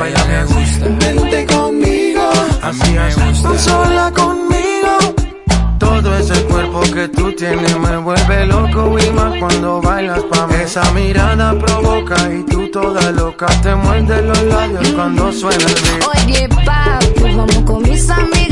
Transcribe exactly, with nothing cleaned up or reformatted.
baila me gusta. Vente conmigo, así me gusta. Sola conmigo. Todo ese cuerpo que tú tienes me vuelve loco y más cuando bailas pa' mí. Esa mirada provoca y tú toda loca te muerdes los labios cuando suena el beat. Oye, papi, vamos con mis amigos.